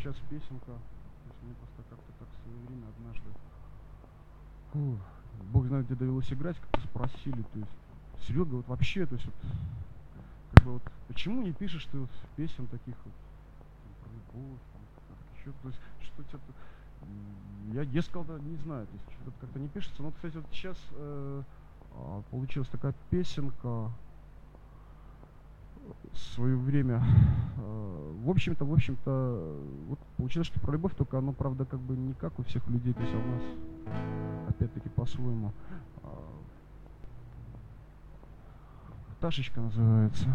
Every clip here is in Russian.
сейчас песенка, то есть мне просто как-то так в свое время однажды, бог знает, где довелось играть, как-то спросили, то есть, Серега, вот вообще, то есть, вот, как бы вот, почему не пишешь ты вот песен таких вот, там, про любовь, там, еще, то есть, что тебе, я сказал, да, не знаю, то есть, что-то как-то не пишется, но, кстати, вот сейчас получилась такая песенка, в свое время, в общем-то, вот получилось, что про любовь, только оно, правда, как бы не как у всех людей, то есть у нас, опять-таки, по-своему. «Пташечка» называется.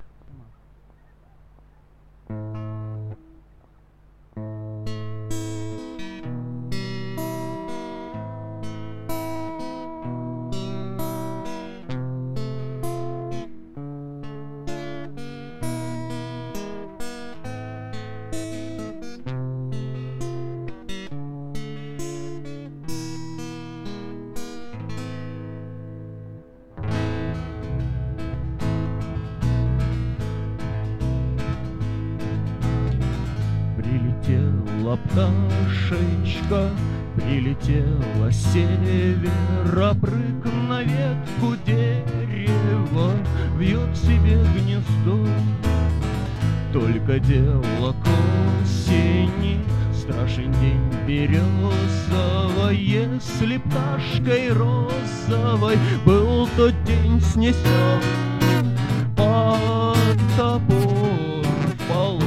Прилетела пташечка, прилетела с севера, прыг на ветку дерева, вьет себе гнездо. Только дело к осени, страшен день березовой. Если пташкой розовой был тот день, снесет под топор в полон.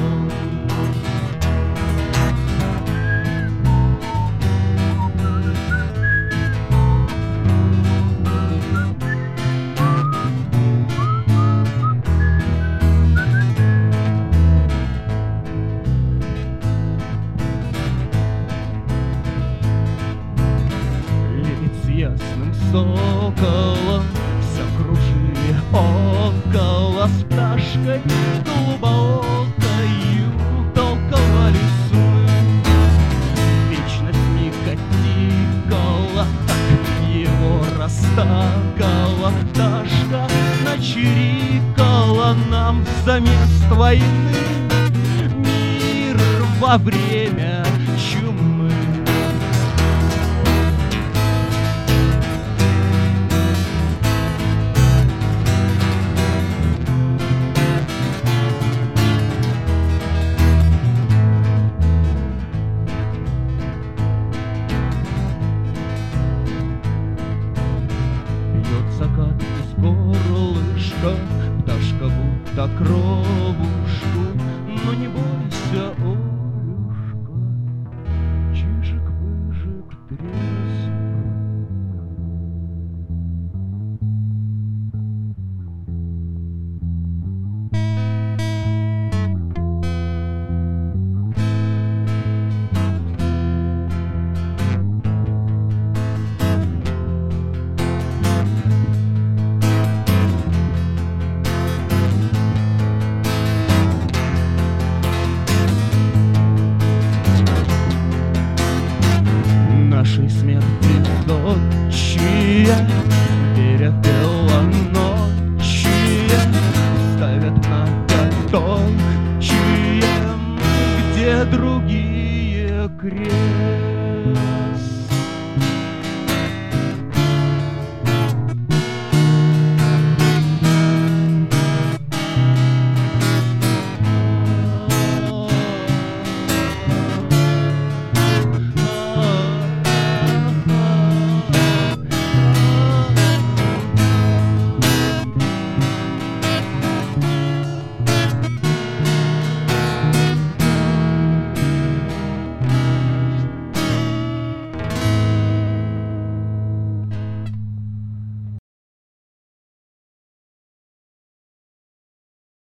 Ясным соколом все кружили около, с пташкой голубоокою толковались мы. Вечность мига тикала, так его растакала, пташка начирикала нам замест войны мир во время чумы. Закат из горлышка, пташка будто кровушку. Но не бойся, Олюшка, чижик-пыжик треск. Нашей смерти зодчие, верят белоночие, ставят многотончие, где другие крест.